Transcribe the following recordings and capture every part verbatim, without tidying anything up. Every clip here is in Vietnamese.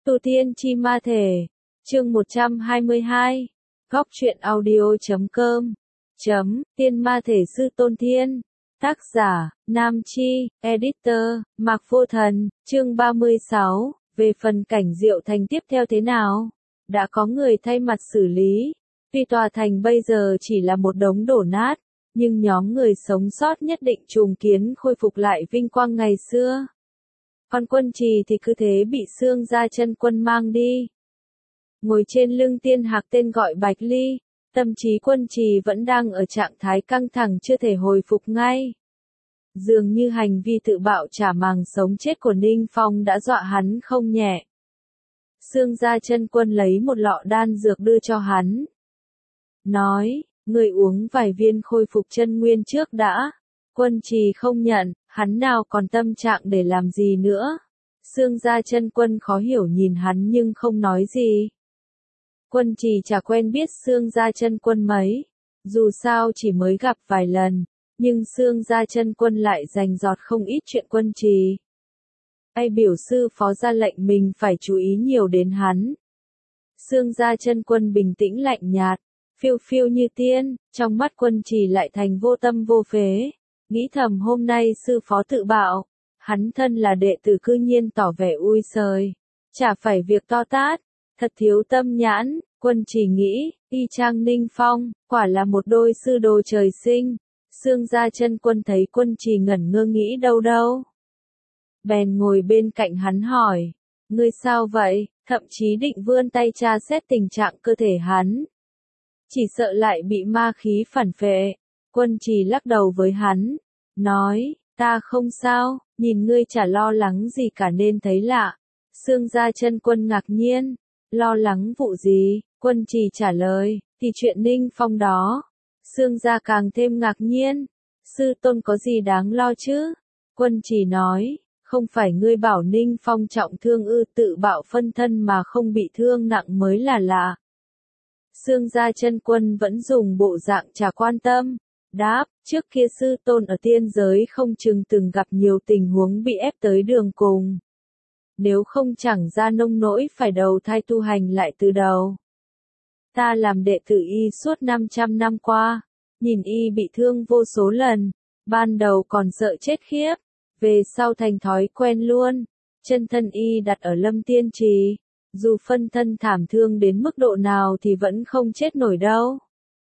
Tu Tiên Chi Ma Thể, chương một trăm hai mươi hai, góc truyện audio.com, chấm, Tiên Ma Thể Sư Tôn Thiên, tác giả, Nam Chi, editor, Mạc Vô Thần, chương ba mươi sáu, về phần cảnh Diệu Thành tiếp theo thế nào? Đã có người thay mặt xử lý, tuy tòa thành bây giờ chỉ là một đống đổ nát, nhưng nhóm người sống sót nhất định trùng kiến khôi phục lại vinh quang ngày xưa. Còn Quân Trì thì cứ thế bị Xương Gia Chân Quân mang đi. Ngồi trên lưng tiên hạc tên gọi Bạch Ly, tâm trí Quân Trì vẫn đang ở trạng thái căng thẳng chưa thể hồi phục ngay. Dường như hành vi tự bạo trả màng sống chết của Ninh Phong đã dọa hắn không nhẹ. Xương Gia Chân Quân lấy một lọ đan dược đưa cho hắn. Nói, người uống vài viên khôi phục chân nguyên trước đã. Quân Trì không nhận, hắn nào còn tâm trạng để làm gì nữa. Xương Gia Chân Quân khó hiểu nhìn hắn nhưng không nói gì. Quân Trì chả quen biết Xương Gia Chân Quân mấy, dù sao chỉ mới gặp vài lần, nhưng Xương Gia Chân Quân lại dành dọt không ít chuyện Quân Trì. Ai biểu sư phó ra lệnh mình phải chú ý nhiều đến hắn. Xương Gia Chân Quân bình tĩnh lạnh nhạt, phiêu phiêu như tiên, trong mắt Quân Trì lại thành vô tâm vô phế. Nghĩ thầm hôm nay sư phó tự bạo, hắn thân là đệ tử cư nhiên tỏ vẻ ui sời, chả phải việc to tát, thật thiếu tâm nhãn. Quân Trì nghĩ, y chang Ninh Phong, quả là một đôi sư đồ trời sinh. Xương Gia Chân Quân thấy Quân Trì ngẩn ngơ nghĩ đâu đâu. Bèn ngồi bên cạnh hắn hỏi, ngươi sao vậy, thậm chí định vươn tay tra xét tình trạng cơ thể hắn. Chỉ sợ lại bị ma khí phản phệ. Quân Trì lắc đầu với hắn, nói, ta không sao, nhìn ngươi chả lo lắng gì cả nên thấy lạ. Xương Gia Chân Quân ngạc nhiên, lo lắng vụ gì? Quân Trì trả lời, thì chuyện Ninh Phong đó. Xương Gia càng thêm ngạc nhiên, sư tôn có gì đáng lo chứ? Quân Trì nói, không phải ngươi bảo Ninh Phong trọng thương ư, tự bạo phân thân mà không bị thương nặng mới là lạ. Xương Gia Chân Quân vẫn dùng bộ dạng chả quan tâm. Đáp, trước kia sư tôn ở tiên giới không chừng từng gặp nhiều tình huống bị ép tới đường cùng. Nếu không chẳng ra nông nỗi phải đầu thai tu hành lại từ đầu. Ta làm đệ tử y suốt năm trăm năm qua, nhìn y bị thương vô số lần, ban đầu còn sợ chết khiếp, về sau thành thói quen luôn. Chân thân y đặt ở Lâm Tiên Trì, dù phân thân thảm thương đến mức độ nào thì vẫn không chết nổi đâu.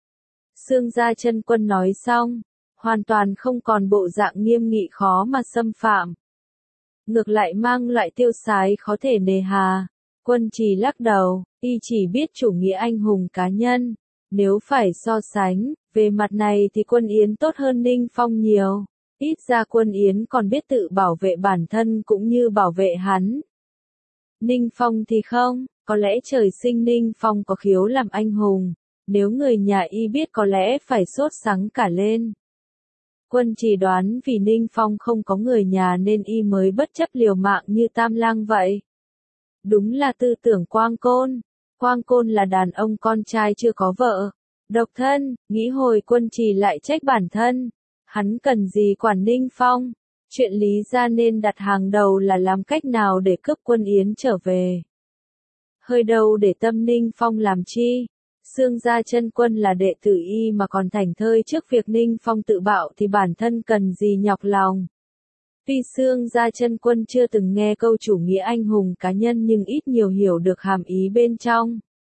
Xương Gia Chân Quân nói xong, hoàn toàn không còn bộ dạng nghiêm nghị khó mà xâm phạm. Ngược lại mang loại tiêu sái khó thể nề hà. Quân Trì lắc đầu, y chỉ biết chủ nghĩa anh hùng cá nhân. Nếu phải so sánh, về mặt này thì Quân Yến tốt hơn Ninh Phong nhiều. Ít ra Quân Yến còn biết tự bảo vệ bản thân cũng như bảo vệ hắn. Ninh Phong thì không, có lẽ trời sinh Ninh Phong có khiếu làm anh hùng. Nếu người nhà y biết có lẽ phải sốt sắng cả lên. Quân Trì đoán vì Ninh Phong không có người nhà nên y mới bất chấp liều mạng như Tam Lang vậy. Đúng là tư tưởng Quang Côn. Quang Côn là đàn ông con trai chưa có vợ, độc thân, nghĩ hồi Quân Trì lại trách bản thân. Hắn cần gì quản Ninh Phong, chuyện lý ra nên đặt hàng đầu là làm cách nào để cướp Quân Yến trở về. Hơi đâu để tâm Ninh Phong làm chi. Xương Gia Chân Quân là đệ tử y mà còn thảnh thơi trước việc Ninh Phong tự bạo thì bản thân cần gì nhọc lòng. Tuy Xương Gia Chân Quân chưa từng nghe câu chủ nghĩa anh hùng cá nhân nhưng ít nhiều hiểu được hàm ý bên trong.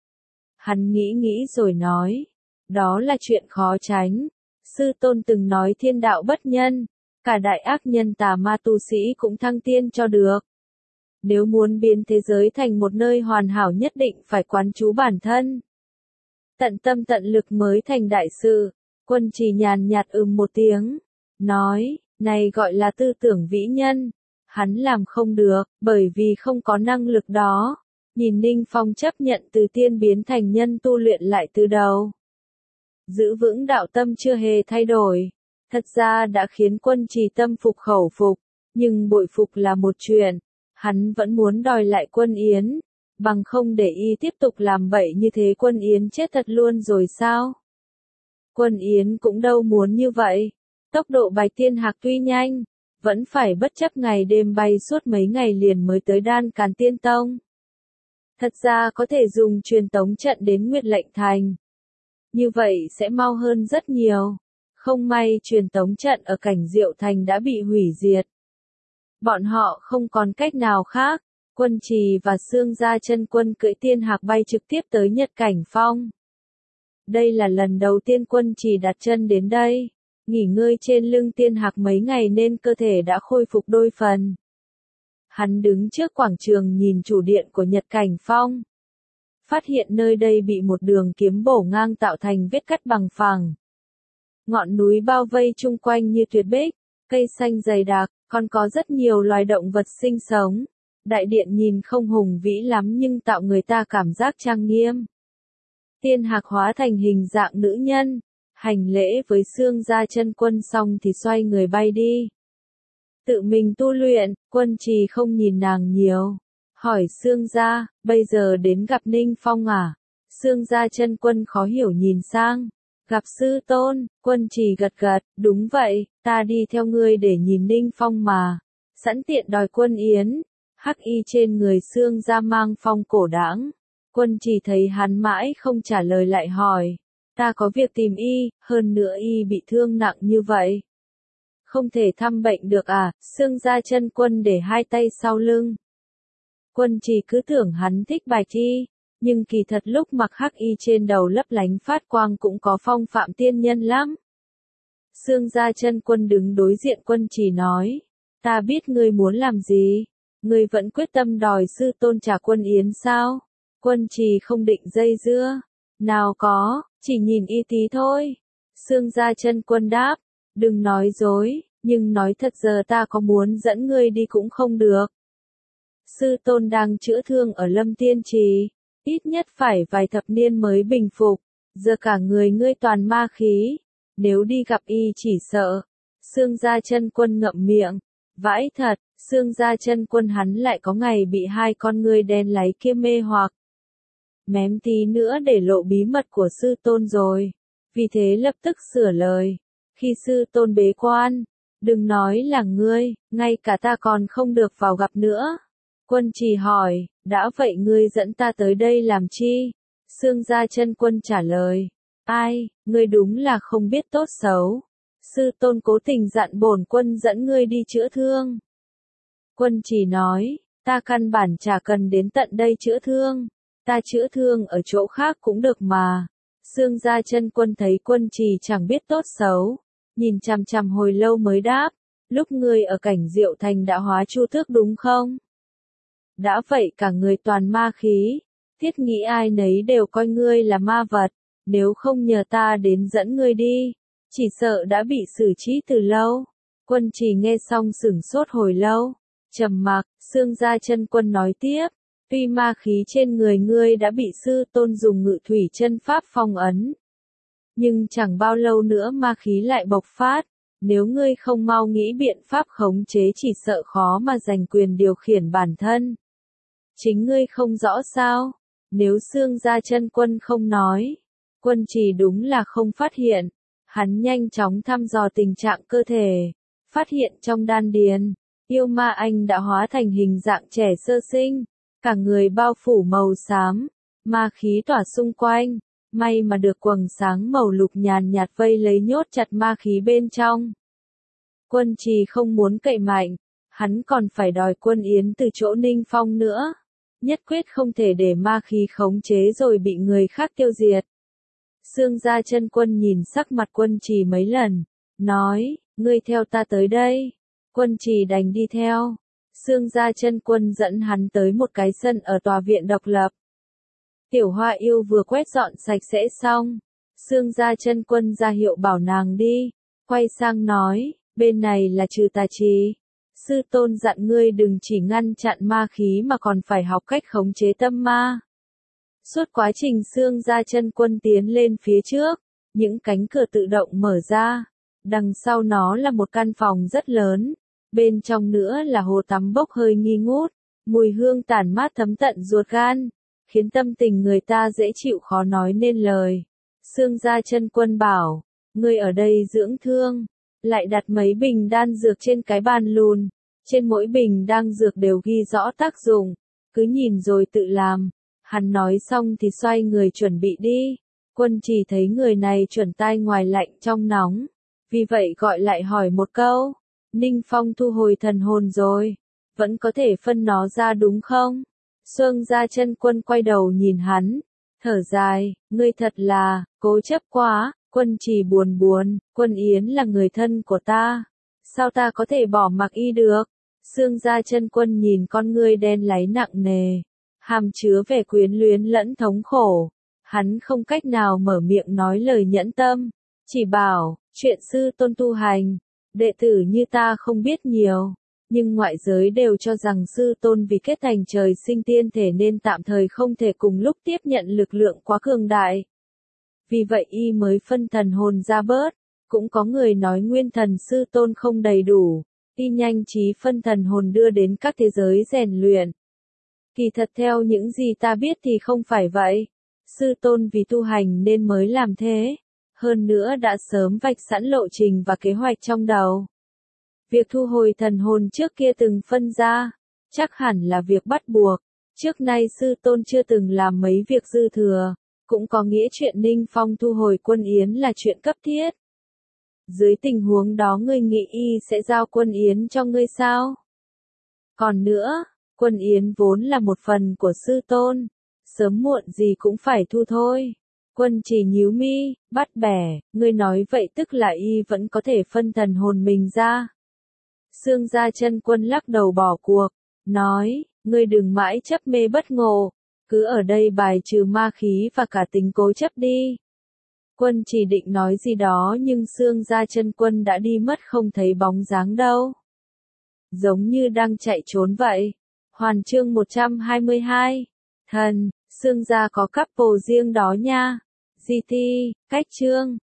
Hắn nghĩ nghĩ rồi nói, đó là chuyện khó tránh. Sư tôn từng nói thiên đạo bất nhân, cả đại ác nhân tà ma tu sĩ cũng thăng tiên cho được. Nếu muốn biến thế giới thành một nơi hoàn hảo nhất định phải quán trú bản thân. Tận tâm tận lực mới thành đại sự. Quân Trì nhàn nhạt ừm một tiếng, nói, này gọi là tư tưởng vĩ nhân. Hắn làm không được, bởi vì không có năng lực đó. Nhìn Ninh Phong chấp nhận từ tiên biến thành nhân tu luyện lại từ đầu. Giữ vững đạo tâm chưa hề thay đổi. Thật ra đã khiến Quân Trì tâm phục khẩu phục, nhưng bội phục là một chuyện. Hắn vẫn muốn đòi lại Quân Yến. Bằng không để y tiếp tục làm bậy như thế Quân Yến chết thật luôn rồi sao? Quân Yến cũng đâu muốn như vậy. Tốc độ Bạch Tiên Hạc tuy nhanh, vẫn phải bất chấp ngày đêm bay suốt mấy ngày liền mới tới Đan Càn Tiên Tông. Thật ra có thể dùng truyền tống trận đến Nguyệt Lệnh Thành. Như vậy sẽ mau hơn rất nhiều. Không may truyền tống trận ở Cảnh Diệu Thành đã bị hủy diệt. Bọn họ không còn cách nào khác. Quân Trì và Xương Gia Chân Quân cưỡi tiên hạc bay trực tiếp tới Nhật Cảnh Phong. Đây là lần đầu tiên Quân Trì đặt chân đến đây. Nghỉ ngơi trên lưng tiên hạc mấy ngày nên cơ thể đã khôi phục đôi phần. Hắn đứng trước quảng trường nhìn chủ điện của Nhật Cảnh Phong. Phát hiện nơi đây bị một đường kiếm bổ ngang tạo thành vết cắt bằng phẳng. Ngọn núi bao vây chung quanh như tuyệt bích, cây xanh dày đặc, còn có rất nhiều loài động vật sinh sống. Đại điện nhìn không hùng vĩ lắm nhưng tạo người ta cảm giác trang nghiêm. Tiên hạc hóa thành hình dạng nữ nhân, hành lễ với Xương Gia Chân Quân xong thì xoay người bay đi. Tự mình tu luyện, Quân Trì không nhìn nàng nhiều. Hỏi Xương Gia, bây giờ đến gặp Ninh Phong à? Xương Gia Chân Quân khó hiểu nhìn sang. Gặp sư tôn, Quân Trì gật gật, đúng vậy, ta đi theo ngươi để nhìn Ninh Phong mà. Sẵn tiện đòi quân yến. Hắc y trên người Xương Gia mang phong cổ đãng. Quân Trì thấy hắn mãi không trả lời lại hỏi. Ta có việc tìm y, hơn nữa y bị thương nặng như vậy. Không thể thăm bệnh được à? Xương Gia Chân Quân để hai tay sau lưng. Quân Trì cứ tưởng hắn thích Bạch y, nhưng kỳ thật lúc mặc hắc y trên đầu lấp lánh phát quang cũng có phong phạm tiên nhân lắm. Xương Gia Chân Quân đứng đối diện Quân Trì nói, ta biết ngươi muốn làm gì, ngươi vẫn quyết tâm đòi sư tôn trả quân yến sao? Quân Trì không định dây dưa, nào có, chỉ nhìn y tí thôi. Xương Gia Chân Quân đáp, đừng nói dối, nhưng nói thật giờ ta có muốn dẫn ngươi đi cũng không được. Sư tôn đang chữa thương ở Lâm Tiên Trì, ít nhất phải vài thập niên mới bình phục, giờ cả người ngươi toàn ma khí, nếu đi gặp y chỉ sợ. Xương Gia Chân Quân ngậm miệng, vãi thật, Xương Gia Chân Quân hắn lại có ngày bị hai con ngươi đen láy kia mê hoặc. Mém tí nữa để lộ bí mật của sư tôn rồi, vì thế lập tức sửa lời, khi sư tôn bế quan, đừng nói là ngươi, ngay cả ta còn không được vào gặp nữa. Quân Trì hỏi, đã vậy ngươi dẫn ta tới đây làm chi? Xương Gia Chân Quân trả lời, ai, ngươi đúng là không biết tốt xấu. Sư tôn cố tình dặn bổn quân dẫn ngươi đi chữa thương. Quân Trì nói, ta căn bản chả cần đến tận đây chữa thương, ta chữa thương ở chỗ khác cũng được mà. Xương Gia Chân Quân thấy Quân Trì chẳng biết tốt xấu, nhìn chằm chằm hồi lâu mới đáp, lúc ngươi ở Cảnh Diệu Thành đã hóa chu tước đúng không? Đã vậy cả người toàn ma khí, thiết nghĩ ai nấy đều coi ngươi là ma vật, nếu không nhờ ta đến dẫn ngươi đi, chỉ sợ đã bị xử trí từ lâu. Quân Trì nghe xong sửng sốt hồi lâu, trầm mặc. Xương Gia Chân Quân nói tiếp, tuy ma khí trên người ngươi đã bị sư tôn dùng ngự thủy chân pháp phong ấn, nhưng chẳng bao lâu nữa ma khí lại bộc phát, nếu ngươi không mau nghĩ biện pháp khống chế chỉ sợ khó mà giành quyền điều khiển bản thân. Chính ngươi không rõ sao? Nếu Xương Gia Chân Quân không nói, Quân Trì đúng là không phát hiện. Hắn nhanh chóng thăm dò tình trạng cơ thể, phát hiện trong đan điền, yêu ma anh đã hóa thành hình dạng trẻ sơ sinh, cả người bao phủ màu xám, ma khí tỏa xung quanh, may mà được quầng sáng màu lục nhàn nhạt vây lấy nhốt chặt ma khí bên trong. Quân Trì không muốn cậy mạnh, hắn còn phải đòi quân yến từ chỗ Ninh Phong nữa, nhất quyết không thể để ma khí khống chế rồi bị người khác tiêu diệt. Xương Gia Chân Quân nhìn sắc mặt Quân Trì mấy lần, nói, ngươi theo ta tới đây. Quân Trì đành đi theo. Xương Gia Chân Quân dẫn hắn tới một cái sân ở tòa viện độc lập. Tiểu Hoa Yêu vừa quét dọn sạch sẽ xong, Xương Gia Chân Quân ra hiệu bảo nàng đi, quay sang nói, bên này là Trừ Tà Trì. Sư tôn dặn ngươi đừng chỉ ngăn chặn ma khí mà còn phải học cách khống chế tâm ma. Suốt quá trình Xương Gia Chân Quân tiến lên phía trước, những cánh cửa tự động mở ra, đằng sau nó là một căn phòng rất lớn, bên trong nữa là hồ tắm bốc hơi nghi ngút, mùi hương tản mát thấm tận ruột gan, khiến tâm tình người ta dễ chịu khó nói nên lời. Xương Gia Chân Quân bảo, ngươi ở đây dưỡng thương, lại đặt mấy bình đan dược trên cái bàn lùn, trên mỗi bình đan dược đều ghi rõ tác dụng, cứ nhìn rồi tự làm. Hắn nói xong thì xoay người chuẩn bị đi. Quân Trì thấy người này chuẩn tai ngoài lạnh trong nóng. Vì vậy gọi lại hỏi một câu. Ninh Phong thu hồi thần hồn rồi. Vẫn có thể phân nó ra đúng không? Xương Gia Chân Quân quay đầu nhìn hắn. Thở dài, ngươi thật là, cố chấp quá. Quân Trì buồn buồn, Quân Yến là người thân của ta. Sao ta có thể bỏ mặc y được? Xương Gia Chân Quân nhìn con ngươi đen láy nặng nề. Hàm chứa vẻ quyến luyến lẫn thống khổ. Hắn không cách nào mở miệng nói lời nhẫn tâm. Chỉ bảo, chuyện sư tôn tu hành. Đệ tử như ta không biết nhiều. Nhưng ngoại giới đều cho rằng sư tôn vì kết thành trời sinh tiên thể nên tạm thời không thể cùng lúc tiếp nhận lực lượng quá cường đại. Vì vậy y mới phân thần hồn ra bớt. Cũng có người nói nguyên thần sư tôn không đầy đủ. Y nhanh trí phân thần hồn đưa đến các thế giới rèn luyện. Kỳ thật theo những gì ta biết thì không phải vậy. Sư tôn vì tu hành nên mới làm thế. Hơn nữa đã sớm vạch sẵn lộ trình và kế hoạch trong đầu. Việc thu hồi thần hồn trước kia từng phân ra. Chắc hẳn là việc bắt buộc. Trước nay sư tôn chưa từng làm mấy việc dư thừa. Cũng có nghĩa chuyện Ninh Phong thu hồi Quân Yến là chuyện cấp thiết. Dưới tình huống đó ngươi nghĩ y sẽ giao Quân Yến cho ngươi sao? Còn nữa, Quân Yến vốn là một phần của sư tôn. Sớm muộn gì cũng phải thu thôi. Quân Trì nhíu mi, bắt bẻ, ngươi nói vậy tức là y vẫn có thể phân thần hồn mình ra. Xương Gia Chân Quân lắc đầu bỏ cuộc, nói, ngươi đừng mãi chấp mê bất ngộ, cứ ở đây bài trừ ma khí và cả tính cố chấp đi. Quân Trì định nói gì đó nhưng Xương Gia Chân Quân đã đi mất không thấy bóng dáng đâu. Giống như đang chạy trốn vậy. Hoàn chương một trăm hai mươi hai. Thần, Xương Gia có couple riêng đó nha. giê tê, cách chương.